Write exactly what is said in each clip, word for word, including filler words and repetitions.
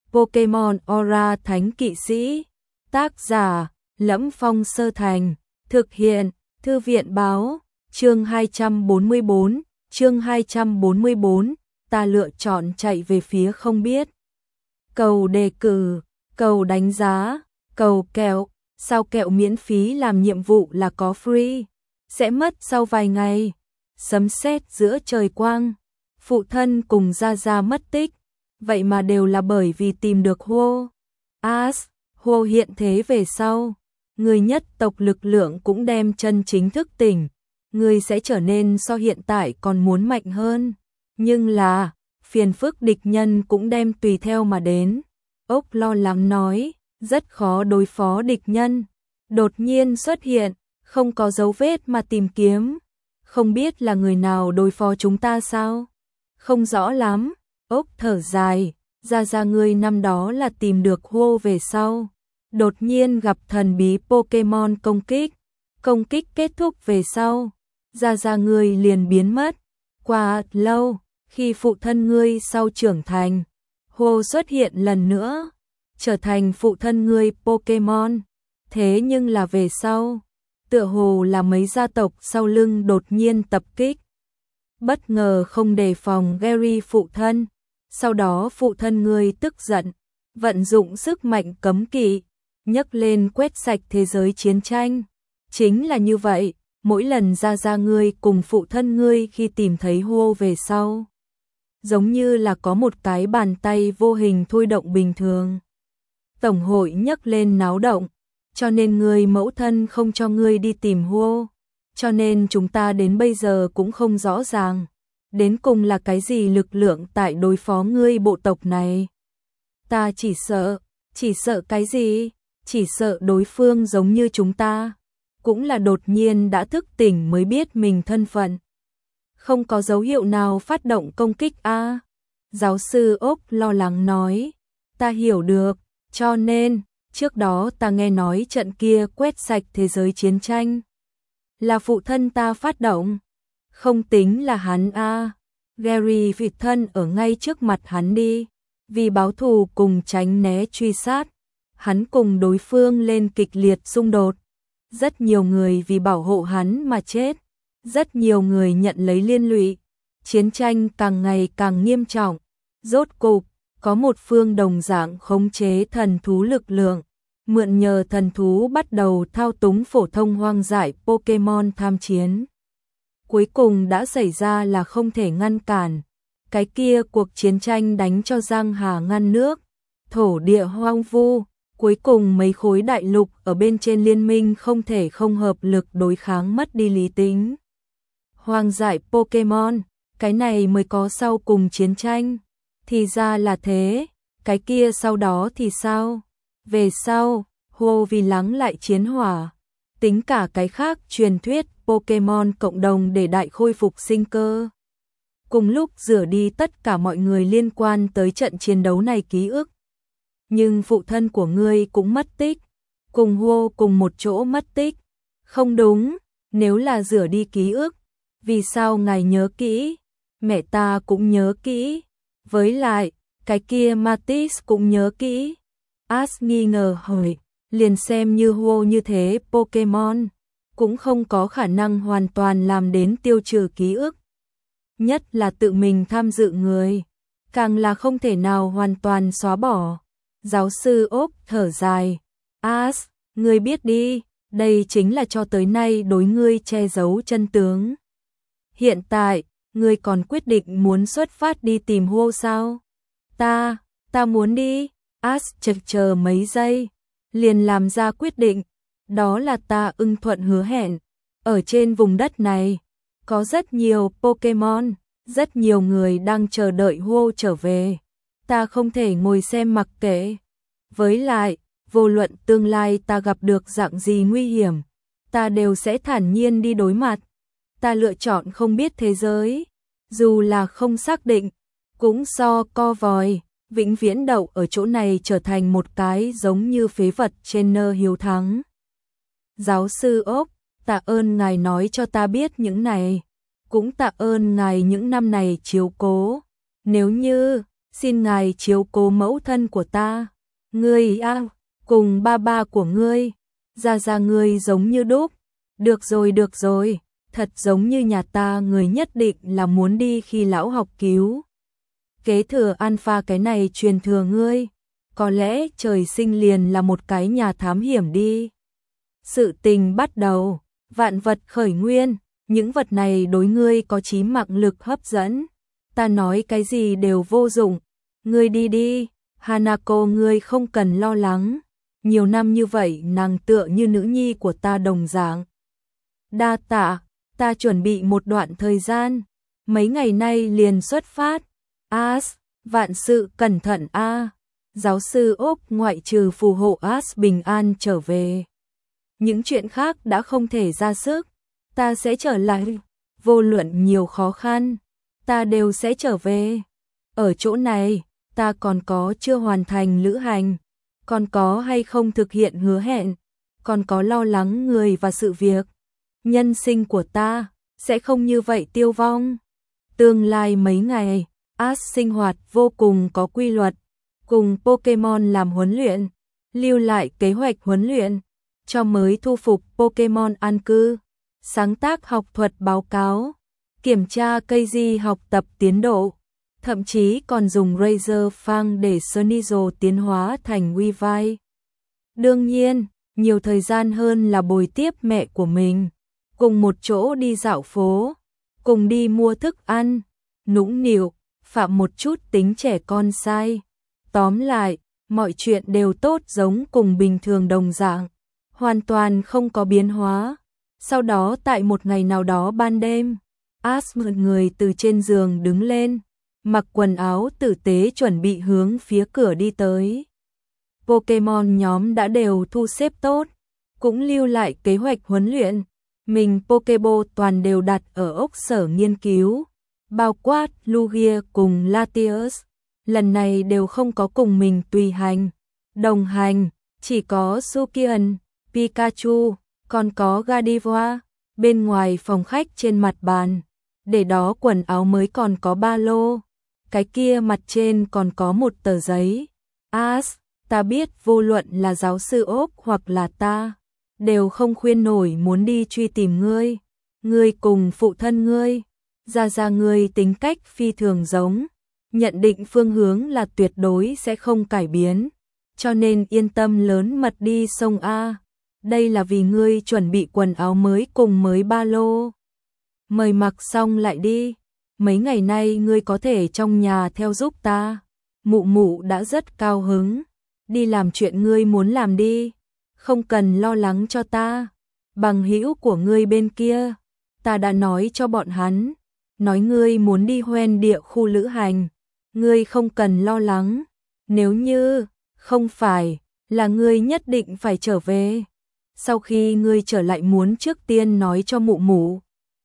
Pokemon Aura Thánh Kỵ Sĩ. Tác giả: Lẫm Phong Sơ Thành. Thực hiện: Thư viện báo. Chương hai trăm bốn mươi bốn, chương hai trăm bốn mươi bốn, ta lựa chọn chạy về phía không biết. Cầu đề cử, cầu đánh giá, cầu kẹo, sao kẹo miễn phí làm nhiệm vụ là có free, sẽ mất sau vài ngày. Sấm sét giữa trời quang, phụ thân cùng Gia Gia mất tích, vậy mà đều là bởi vì tìm được Hô. As, Hô hiện thế về sau, người nhất tộc lực lượng cũng đem chân chính thức tỉnh, người sẽ trở nên so hiện tại còn muốn mạnh hơn, nhưng là, phiền phức địch nhân cũng đem tùy theo mà đến. Ốc lo lắng nói, rất khó đối phó địch nhân, đột nhiên xuất hiện, không có dấu vết mà tìm kiếm, không biết là người nào đối phó chúng ta sao? Không rõ lắm. Ốc thở dài, Gia Gia ngươi năm đó là tìm được Hô về sau, đột nhiên gặp thần bí Pokemon công kích, công kích kết thúc về sau, Gia Gia ngươi liền biến mất. Qua lâu, khi phụ thân ngươi sau trưởng thành, Hô xuất hiện lần nữa, trở thành phụ thân ngươi Pokemon, thế nhưng là về sau, tựa hồ là mấy gia tộc sau lưng đột nhiên tập kích. Bất ngờ không đề phòng Gary phụ thân, sau đó phụ thân ngươi tức giận, vận dụng sức mạnh cấm kỵ, nhấc lên quét sạch thế giới chiến tranh. Chính là như vậy, mỗi lần Gia Gia ngươi cùng phụ thân ngươi khi tìm thấy Hô về sau, giống như là có một cái bàn tay vô hình thôi động bình thường. Tổng hội nhấc lên náo động, cho nên ngươi mẫu thân không cho ngươi đi tìm Hô, cho nên chúng ta đến bây giờ cũng không rõ ràng, đến cùng là cái gì lực lượng tại đối phó ngươi bộ tộc này. Ta chỉ sợ, chỉ sợ cái gì? Chỉ sợ đối phương giống như chúng ta, cũng là đột nhiên đã thức tỉnh mới biết mình thân phận. Không có dấu hiệu nào phát động công kích a. À? Giáo sư Ốc lo lắng nói, ta hiểu được, cho nên, trước đó ta nghe nói trận kia quét sạch thế giới chiến tranh, là phụ thân ta phát động, không tính là hắn a. À? Gary vị thân ở ngay trước mặt hắn đi, vì báo thù cùng tránh né truy sát, hắn cùng đối phương lên kịch liệt xung đột, rất nhiều người vì bảo hộ hắn mà chết, rất nhiều người nhận lấy liên lụy, chiến tranh càng ngày càng nghiêm trọng, rốt cục, có một phương đồng dạng khống chế thần thú lực lượng, mượn nhờ thần thú bắt đầu thao túng phổ thông hoang dại Pokemon tham chiến. Cuối cùng đã xảy ra là không thể ngăn cản, cái kia cuộc chiến tranh đánh cho giang hà ngăn nước, thổ địa hoang vu, cuối cùng mấy khối đại lục ở bên trên liên minh không thể không hợp lực đối kháng mất đi lý tính. Hoang dại Pokemon, cái này mới có sau cùng chiến tranh, thì ra là thế, cái kia sau đó thì sao? Về sau, Hô vì lắng lại chiến hỏa, tính cả cái khác truyền thuyết Pokemon cộng đồng để đại khôi phục sinh cơ. Cùng lúc rửa đi tất cả mọi người liên quan tới trận chiến đấu này ký ức. Nhưng phụ thân của ngươi cũng mất tích, cùng Hô cùng một chỗ mất tích. Không đúng, nếu là rửa đi ký ức, vì sao ngài nhớ kỹ? Mẹ ta cũng nhớ kỹ, với lại, cái kia Matisse cũng nhớ kỹ. As nghi ngờ hỏi, liền xem như Hô như thế Pokemon, cũng không có khả năng hoàn toàn làm đến tiêu trừ ký ức. Nhất là tự mình tham dự người, càng là không thể nào hoàn toàn xóa bỏ. Giáo sư Ốc thở dài, As, ngươi biết đi, đây chính là cho tới nay đối ngươi che giấu chân tướng. Hiện tại, ngươi còn quyết định muốn xuất phát đi tìm Hô sao? Ta, ta muốn đi. As chực chờ mấy giây, liền làm ra quyết định, đó là ta ưng thuận hứa hẹn. Ở trên vùng đất này, có rất nhiều Pokemon, rất nhiều người đang chờ đợi Hô trở về. Ta không thể ngồi xem mặc kệ. Với lại, vô luận tương lai ta gặp được dạng gì nguy hiểm, ta đều sẽ thản nhiên đi đối mặt. Ta lựa chọn không biết thế giới, dù là không xác định, cũng so co vòi, vĩnh viễn đậu ở chỗ này trở thành một cái giống như phế vật trên nơ hiếu thắng. Giáo sư Ốc, tạ ơn ngài nói cho ta biết những này, cũng tạ ơn ngài những năm này chiếu cố. Nếu như, xin ngài chiếu cố mẫu thân của ta. Ngươi a, cùng ba ba của ngươi, gia gia ngươi giống như đúc. Được rồi được rồi, thật giống như nhà ta, người nhất định là muốn đi khi lão học cứu. Kế thừa Alpha cái này truyền thừa ngươi, có lẽ trời sinh liền là một cái nhà thám hiểm đi. Sự tình bắt đầu, vạn vật khởi nguyên, những vật này đối ngươi có chí mạng lực hấp dẫn. Ta nói cái gì đều vô dụng, ngươi đi đi, Hanako, ngươi không cần lo lắng. Nhiều năm như vậy nàng tựa như nữ nhi của ta đồng dạng. Đa tạ, ta chuẩn bị một đoạn thời gian, mấy ngày nay liền xuất phát. As, vạn sự cẩn thận a. Giáo sư Úc ngoại trừ phù hộ As bình an trở về. Những chuyện khác đã không thể ra sức, ta sẽ trở lại, vô luận nhiều khó khăn, ta đều sẽ trở về. Ở chỗ này, ta còn có chưa hoàn thành lữ hành, còn có hay không thực hiện hứa hẹn, còn có lo lắng người và sự việc. Nhân sinh của ta sẽ không như vậy tiêu vong. Tương lai mấy ngày, As sinh hoạt vô cùng có quy luật, cùng Pokemon làm huấn luyện, lưu lại kế hoạch huấn luyện cho mới thu phục Pokemon an cư, sáng tác học thuật báo cáo, kiểm tra cây di học tập tiến độ, thậm chí còn dùng Razor Fang để Sneasel tiến hóa thành Weavile. Đương nhiên, nhiều thời gian hơn là bồi tiếp mẹ của mình, cùng một chỗ đi dạo phố, cùng đi mua thức ăn, nũng nịu, phạm một chút tính trẻ con sai. Tóm lại, mọi chuyện đều tốt giống cùng bình thường đồng dạng, hoàn toàn không có biến hóa. Sau đó tại một ngày nào đó ban đêm, As mượn người từ trên giường đứng lên, mặc quần áo tử tế chuẩn bị hướng phía cửa đi tới. Pokemon nhóm đã đều thu xếp tốt, cũng lưu lại kế hoạch huấn luyện. Mình Pokeball toàn đều đặt ở ốc sở nghiên cứu, bao quát Lugia cùng Latios. Lần này đều không có cùng mình tùy hành, đồng hành, chỉ có Sukian, Pikachu, còn có Gardevoir. Bên ngoài phòng khách trên mặt bàn, để đó quần áo mới còn có ba lô, cái kia mặt trên còn có một tờ giấy. As, ta biết vô luận là giáo sư Ốc hoặc là ta, đều không khuyên nổi muốn đi truy tìm ngươi. Ngươi cùng phụ thân ngươi, gia gia ngươi tính cách phi thường giống, nhận định phương hướng là tuyệt đối sẽ không cải biến, cho nên yên tâm lớn mật đi sông A. Đây là vì ngươi chuẩn bị quần áo mới cùng mới ba lô. Mời mặc xong lại đi, mấy ngày nay ngươi có thể trong nhà theo giúp ta. Mụ mụ đã rất cao hứng, đi làm chuyện ngươi muốn làm đi, không cần lo lắng cho ta. Bằng hữu của ngươi bên kia, ta đã nói cho bọn hắn, nói ngươi muốn đi hoen địa khu lữ hành, ngươi không cần lo lắng. Nếu như không phải là ngươi nhất định phải trở về, sau khi ngươi trở lại muốn trước tiên nói cho mụ mụ.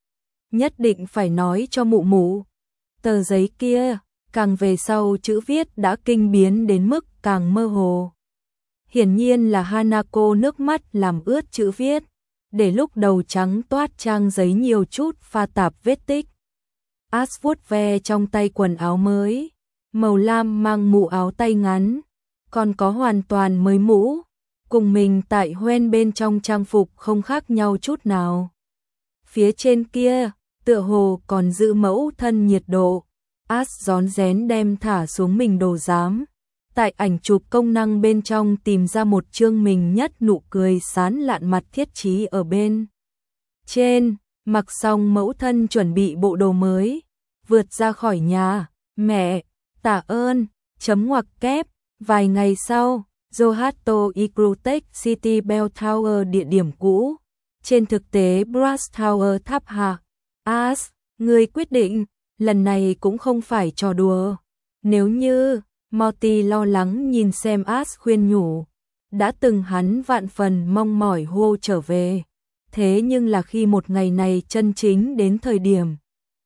Nhất định phải nói cho mụ mụ. Tờ giấy kia, càng về sau chữ viết đã kinh biến đến mức càng mơ hồ. Hiển nhiên là Hanako nước mắt làm ướt chữ viết, để lúc đầu trắng toát trang giấy nhiều chút pha tạp vết tích. As vuốt ve trong tay quần áo mới, màu lam mang mũ áo tay ngắn, còn có hoàn toàn mới mũ, cùng mình tại hoen bên trong trang phục không khác nhau chút nào. Phía trên kia, tựa hồ còn giữ mẫu thân nhiệt độ. As rón rén đem thả xuống mình đồ giám, tại ảnh chụp công năng bên trong tìm ra một chương mình nhất nụ cười sán lạn mặt thiết chí ở bên trên. Mặc xong mẫu thân chuẩn bị bộ đồ mới, vượt ra khỏi nhà. Mẹ, tạ ơn, chấm ngoặc kép. Vài ngày sau, Johto Icrutech City Bell Tower địa điểm cũ, trên thực tế Brass Tower tháp hạ. As, người quyết định, lần này cũng không phải trò đùa. Nếu như, Morty lo lắng nhìn xem As khuyên nhủ, đã từng hắn vạn phần mong mỏi hô trở về. Thế nhưng là khi một ngày này chân chính đến thời điểm,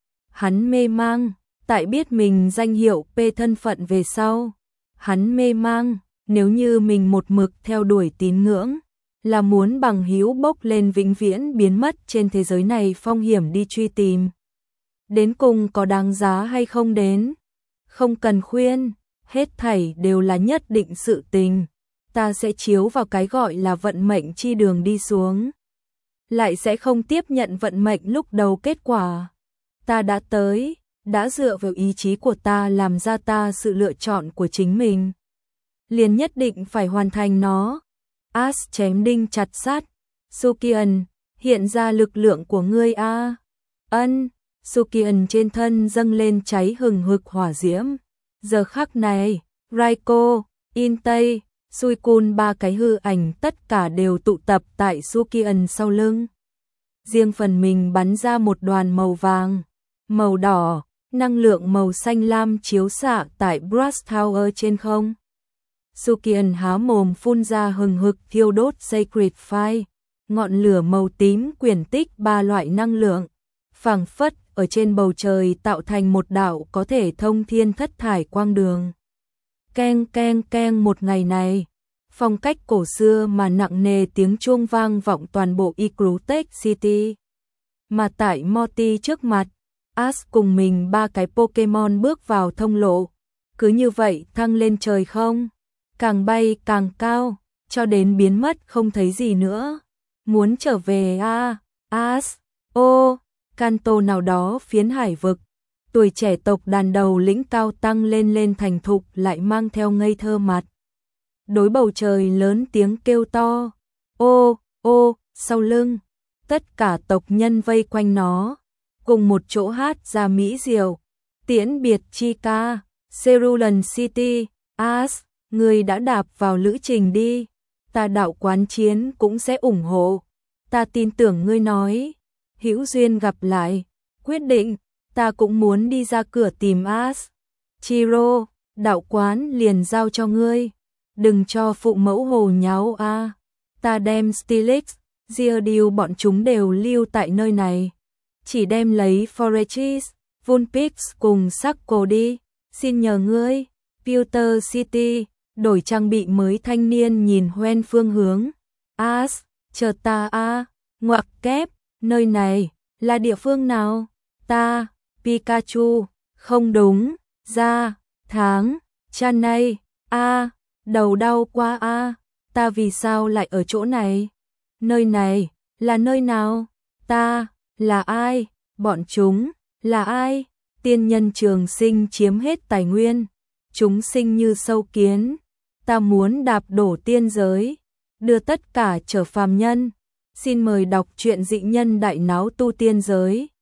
hắn mê mang, tại biết mình danh hiệu P thân phận về sau. Hắn mê mang, nếu như mình một mực theo đuổi tín ngưỡng, là muốn bằng hữu bốc lên vĩnh viễn biến mất trên thế giới này phong hiểm đi truy tìm. Đến cùng có đáng giá hay không đến? Không cần khuyên, hết thảy đều là nhất định sự tình. Ta sẽ chiếu vào cái gọi là vận mệnh chi đường đi xuống. Lại sẽ không tiếp nhận vận mệnh lúc đầu kết quả. Ta đã tới, đã dựa vào ý chí của ta làm ra ta sự lựa chọn của chính mình. Liền nhất định phải hoàn thành nó. Ash chém đinh chặt sắt. Sukian, hiện ra lực lượng của ngươi a. Ân, Sukian trên thân dâng lên cháy hừng hực hỏa diễm. Giờ khắc này, Raiko, Intei, Suikun ba cái hư ảnh tất cả đều tụ tập tại Sukian sau lưng. Riêng phần mình bắn ra một đoàn màu vàng, màu đỏ, năng lượng màu xanh lam chiếu xạ tại Brass Tower trên không. Sukian há mồm phun ra hừng hực thiêu đốt Sacred Fire, ngọn lửa màu tím quyển tích ba loại năng lượng, phảng phất ở trên bầu trời tạo thành một đạo có thể thông thiên thất thải quang đường. Keng keng keng một ngày này, phong cách cổ xưa mà nặng nề tiếng chuông vang vọng toàn bộ Ecrutech City. Mà tại Morty trước mặt, Ash cùng mình ba cái Pokemon bước vào thông lộ, cứ như vậy thăng lên trời không, càng bay càng cao, cho đến biến mất không thấy gì nữa. Muốn trở về a, à? Ash, ô, Kanto nào đó phiến hải vực, tuổi trẻ tộc đàn đầu lĩnh cao tăng lên lên thành thục lại mang theo ngây thơ mặt. Đối bầu trời lớn tiếng kêu to, ô, ô, sau lưng, tất cả tộc nhân vây quanh nó, cùng một chỗ hát ra mỹ diệu, tiễn biệt chi ca, Cerulean City. Ash, người đã đạp vào lữ trình đi, ta đạo quán chiến cũng sẽ ủng hộ, ta tin tưởng ngươi nói, hữu duyên gặp lại, quyết định, ta cũng muốn đi ra cửa tìm Ash. Chiro, đạo quán liền giao cho ngươi, đừng cho phụ mẫu hồ nháo a. À. Ta đem Steelix, Geodude bọn chúng đều lưu tại nơi này, chỉ đem lấy Forechis, Vulpix cùng Shaco đi, xin nhờ ngươi. Pewter City, đổi trang bị mới. Thanh niên nhìn hoen phương hướng. Ash, chờ ta a. À. Ngoặc kép, nơi này là địa phương nào? Ta, Pikachu, không đúng, ra, tháng, Chanay, a, à, đầu đau quá a, à. Ta vì sao lại ở chỗ này? Nơi này là nơi nào? Ta là ai? Bọn chúng là ai? Tiên nhân trường sinh chiếm hết tài nguyên, chúng sinh như sâu kiến, ta muốn đạp đổ tiên giới, đưa tất cả trở phàm nhân. Xin mời đọc truyện Dị Nhân Đại Náo Tu Tiên Giới.